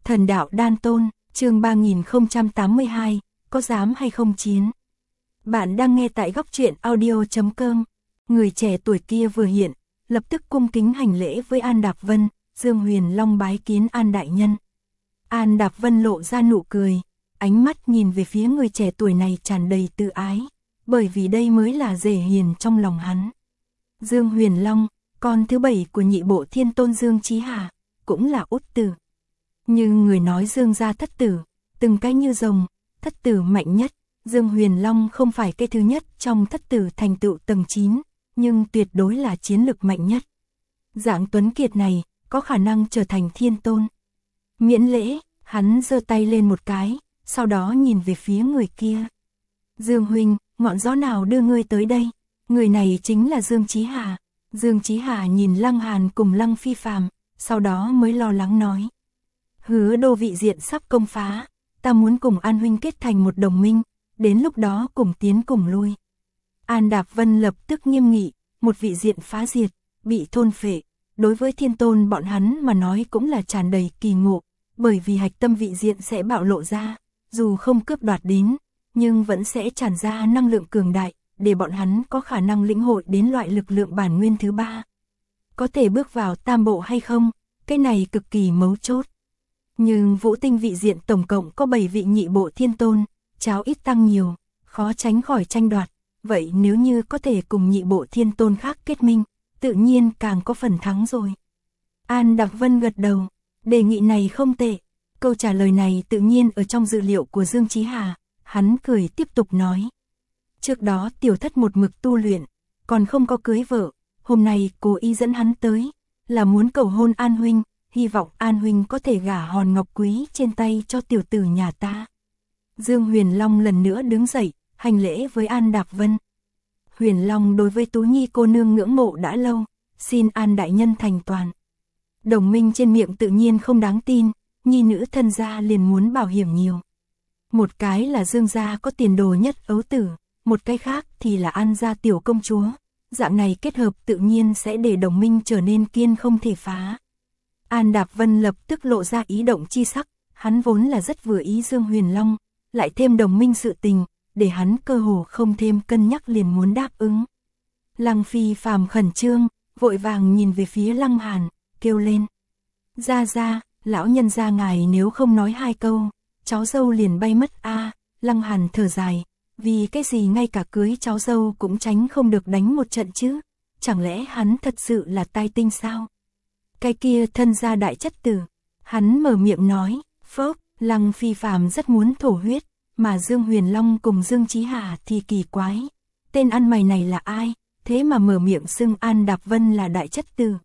Thần đạo đan tôn, chương 3082, có dám hay không chiến? Bạn đang nghe tại góc truyện audio.com. Người trẻ tuổi kia vừa hiện, lập tức cung kính hành lễ với An Đạp Vân. Dương Huyền Long bái kiến An đại nhân. An Đạp Vân lộ ra nụ cười, ánh mắt nhìn về phía người trẻ tuổi này tràn đầy tự ái, bởi vì đây mới là rể hiền trong lòng hắn. Dương Huyền Long, con thứ 7 của nhị bộ thiên tôn Dương Chí Hà, cũng là út tử. Nhưng người nói Dương gia thất tử, từng cái như rồng, thất tử mạnh nhất. Dương Huyền Long không phải cái thứ nhất trong thất tử thành tựu tầng 9, nhưng tuyệt đối là chiến lực mạnh nhất. Dạng tuấn kiệt này, có khả năng trở thành thiên tôn. Miễn lễ, hắn giơ tay lên một cái, sau đó nhìn về phía người kia. Dương huynh, ngọn gió nào đưa ngươi tới đây? Người này chính là Dương Chí Hà. Dương Chí Hà nhìn Lăng Hàn cùng Lăng Phi Phàm, sau đó mới lo lắng nói. Hứa đô vị diện sắp công phá, ta muốn cùng An huynh kết thành một đồng minh, đến lúc đó cùng tiến cùng lui. An Đạp Vân lập tức nghiêm nghị, một vị diện phá diệt, bị thôn phệ, đối với thiên tôn bọn hắn mà nói cũng là tràn đầy kỳ ngộ, bởi vì hạch tâm vị diện sẽ bạo lộ ra, dù không cướp đoạt đến, nhưng vẫn sẽ tràn ra năng lượng cường đại, để bọn hắn có khả năng lĩnh hội đến loại lực lượng bản nguyên thứ 3. Có thể bước vào tam bộ hay không, cái này cực kỳ mấu chốt. Nhưng vũ tinh vị diện tổng cộng có 7 vị nhị bộ thiên tôn, cháo ít tăng nhiều, khó tránh khỏi tranh đoạt. Vậy nếu như có thể cùng nhị bộ thiên tôn khác kết minh, tự nhiên càng có phần thắng rồi. An Đạp Vân gật đầu, đề nghị này không tệ. Câu trả lời này tự nhiên ở trong dự liệu của Dương Chí Hà, hắn cười tiếp tục nói. Trước đó tiểu thất một mực tu luyện, còn không có cưới vợ, hôm nay cố ý dẫn hắn tới, là muốn cầu hôn An huynh, hy vọng An huynh có thể gả hòn ngọc quý trên tay cho tiểu tử nhà ta. Dương Huyền Long lần nữa đứng dậy, hành lễ với An Đạp Vân. Huyền Long đối với Tú Nhi cô nương ngưỡng mộ đã lâu, xin An đại nhân thành toàn. Đồng minh trên miệng tự nhiên không đáng tin, nhi nữ thân gia liền muốn bảo hiểm nhiều. Một cái là Dương gia có tiền đồ nhất ấu tử, một cái khác thì là An gia tiểu công chúa. Dạng này kết hợp tự nhiên sẽ để đồng minh trở nên kiên không thể phá. An Đạp Vân lập tức lộ ra ý động chi sắc, hắn vốn là rất vừa ý Dương Huyền Long, lại thêm đồng minh sự tình, để hắn cơ hồ không thêm cân nhắc liền muốn đáp ứng. Lăng Phi Phàm khẩn trương, vội vàng nhìn về phía Lăng Hàn, kêu lên. Ra, lão nhân gia ngài nếu không nói 2 câu, cháu dâu liền bay mất a. Lăng Hàn thở dài, vì cái gì ngay cả cưới cháu dâu cũng tránh không được đánh một trận chứ, chẳng lẽ hắn thật sự là tai tinh sao? Cái kia thân gia đại chất tử, hắn mở miệng nói, phốc. Lăng Phi Phàm rất muốn thổ huyết, mà Dương Huyền Long cùng Dương Chí Hà thì kỳ quái. Tên ăn mày này là ai, thế mà mở miệng xưng An Đạp Vân là đại chất tử.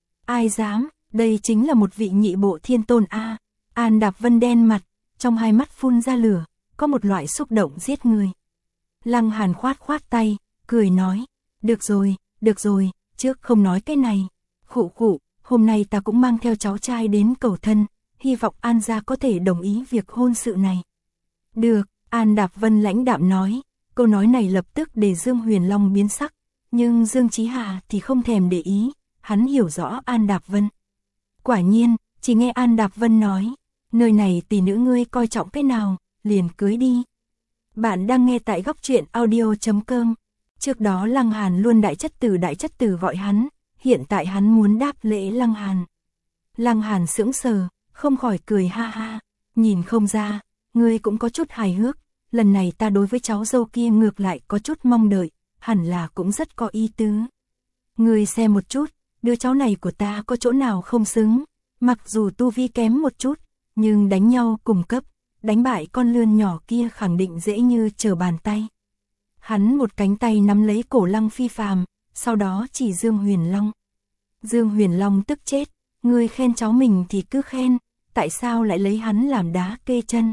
Ai dám, đây chính là một vị nhị bộ thiên tôn a. An Đạp Vân đen mặt, trong hai mắt phun ra lửa, có một loại xúc động giết người. Lăng Hàn khoát tay, cười nói, được rồi, trước không nói cái này. Khụ, hôm nay ta cũng mang theo cháu trai đến cầu thân, hy vọng An gia có thể đồng ý việc hôn sự này. Được, An Đạp Vân lãnh đạm nói, câu nói này lập tức để Dương Huyền Long biến sắc, nhưng Dương Chí Hà thì không thèm để ý, hắn hiểu rõ An Đạp Vân. Quả nhiên, chỉ nghe An Đạp Vân nói, nơi này tỷ nữ ngươi coi trọng cái nào, liền cưới đi. Bạn đang nghe tại góc truyện audio.com. Trước đó Lăng Hàn luôn đại chất tử gọi hắn, hiện tại hắn muốn đáp lễ Lăng Hàn. Lăng Hàn sững sờ, không khỏi cười ha ha, nhìn không ra, ngươi cũng có chút hài hước, lần này ta đối với cháu dâu kia ngược lại có chút mong đợi, hẳn là cũng rất có ý tứ. Ngươi xem một chút, đứa cháu này của ta có chỗ nào không xứng, mặc dù tu vi kém một chút, nhưng đánh nhau cùng cấp, đánh bại con lươn nhỏ kia khẳng định dễ như trở bàn tay. Hắn một cánh tay nắm lấy cổ Lăng Phi Phàm, sau đó chỉ Dương Huyền Long. Dương Huyền Long tức chết, ngươi khen cháu mình thì cứ khen, tại sao lại lấy hắn làm đá kê chân?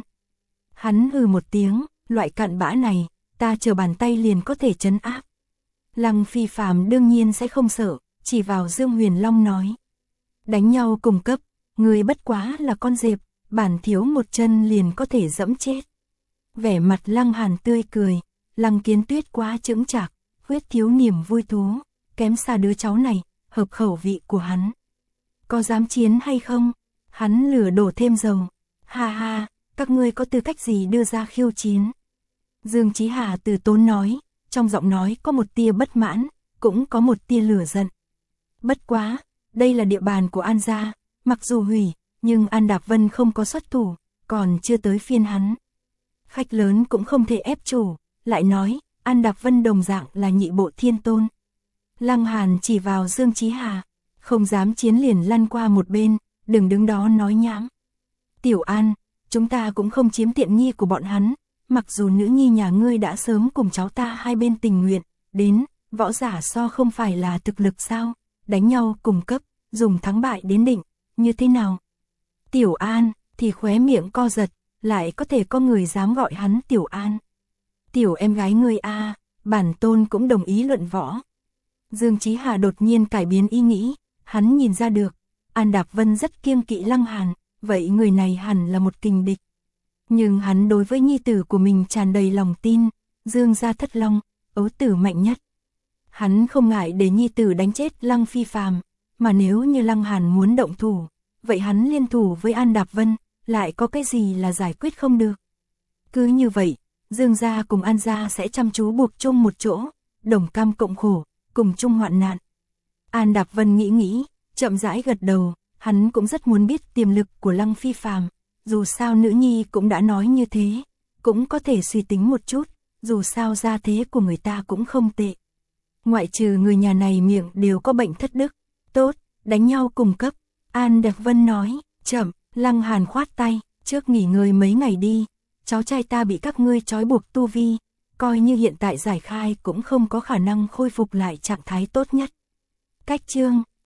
Hắn hừ một tiếng, loại cặn bã này, ta chờ bàn tay liền có thể trấn áp. Lăng Phi Phàm đương nhiên sẽ không sợ, chỉ vào Dương Huyền Long nói. Đánh nhau cùng cấp, người bất quá là con dẹp, bản thiếu một chân liền có thể dẫm chết. Vẻ mặt Lăng Hàn tươi cười, Lăng Kiến Tuyết quá chững chạc, huyết thiếu niềm vui thú, kém xa đứa cháu này, hợp khẩu vị của hắn. Có dám chiến hay không? Hắn lửa đổ thêm dầu, Ha ha, các ngươi có tư cách gì đưa ra khiêu chiến? Dương Chí Hà từ tốn nói, trong giọng nói có một tia bất mãn, cũng có một tia lửa giận. Bất quá, đây là địa bàn của An gia, mặc dù hủy, nhưng An Đạp Vân không có xuất thủ, còn chưa tới phiên hắn. Khách lớn cũng không thể ép chủ, lại nói, An Đạp Vân đồng dạng là nhị bộ thiên tôn. Lăng Hàn chỉ vào Dương Chí Hà, không dám chiến liền lăn qua một bên, đừng đứng đó nói nhảm. Tiểu An, chúng ta cũng không chiếm tiện nghi của bọn hắn, mặc dù nữ nhi nhà ngươi đã sớm cùng cháu ta hai bên tình nguyện, đến, võ giả so không phải là thực lực sao, đánh nhau cùng cấp, dùng thắng bại đến định, như thế nào? Tiểu An, thì khóe miệng co giật, lại có thể có người dám gọi hắn Tiểu An. Tiểu em gái ngươi a, bản tôn cũng đồng ý luận võ. Dương Chí Hà đột nhiên cải biến ý nghĩ, hắn nhìn ra được, An Đạp Vân rất kiêng kỵ Lăng Hàn, vậy người này hẳn là một kình địch. Nhưng hắn đối với nhi tử của mình tràn đầy lòng tin, Dương gia thất long, ấu tử mạnh nhất. Hắn không ngại để nhi tử đánh chết Lăng Phi Phàm, mà nếu như Lăng Hàn muốn động thủ, vậy hắn liên thủ với An Đạp Vân, lại có cái gì là giải quyết không được. Cứ như vậy, Dương gia cùng An gia sẽ chăm chú buộc chung một chỗ, đồng cam cộng khổ, cùng chung hoạn nạn. An Đạp Vân nghĩ, chậm rãi gật đầu, hắn cũng rất muốn biết tiềm lực của Lăng Phi Phàm, dù sao nữ nhi cũng đã nói như thế, cũng có thể suy tính một chút, dù sao gia thế của người ta cũng không tệ. Ngoại trừ người nhà này miệng đều có bệnh thất đức, tốt, đánh nhau cùng cấp. An Đạp Vân nói, chậm, Lăng Hàn khoát tay, trước nghỉ ngơi mấy ngày đi, cháu trai ta bị các ngươi trói buộc tu vi, coi như hiện tại giải khai cũng không có khả năng khôi phục lại trạng thái tốt nhất. Cách chương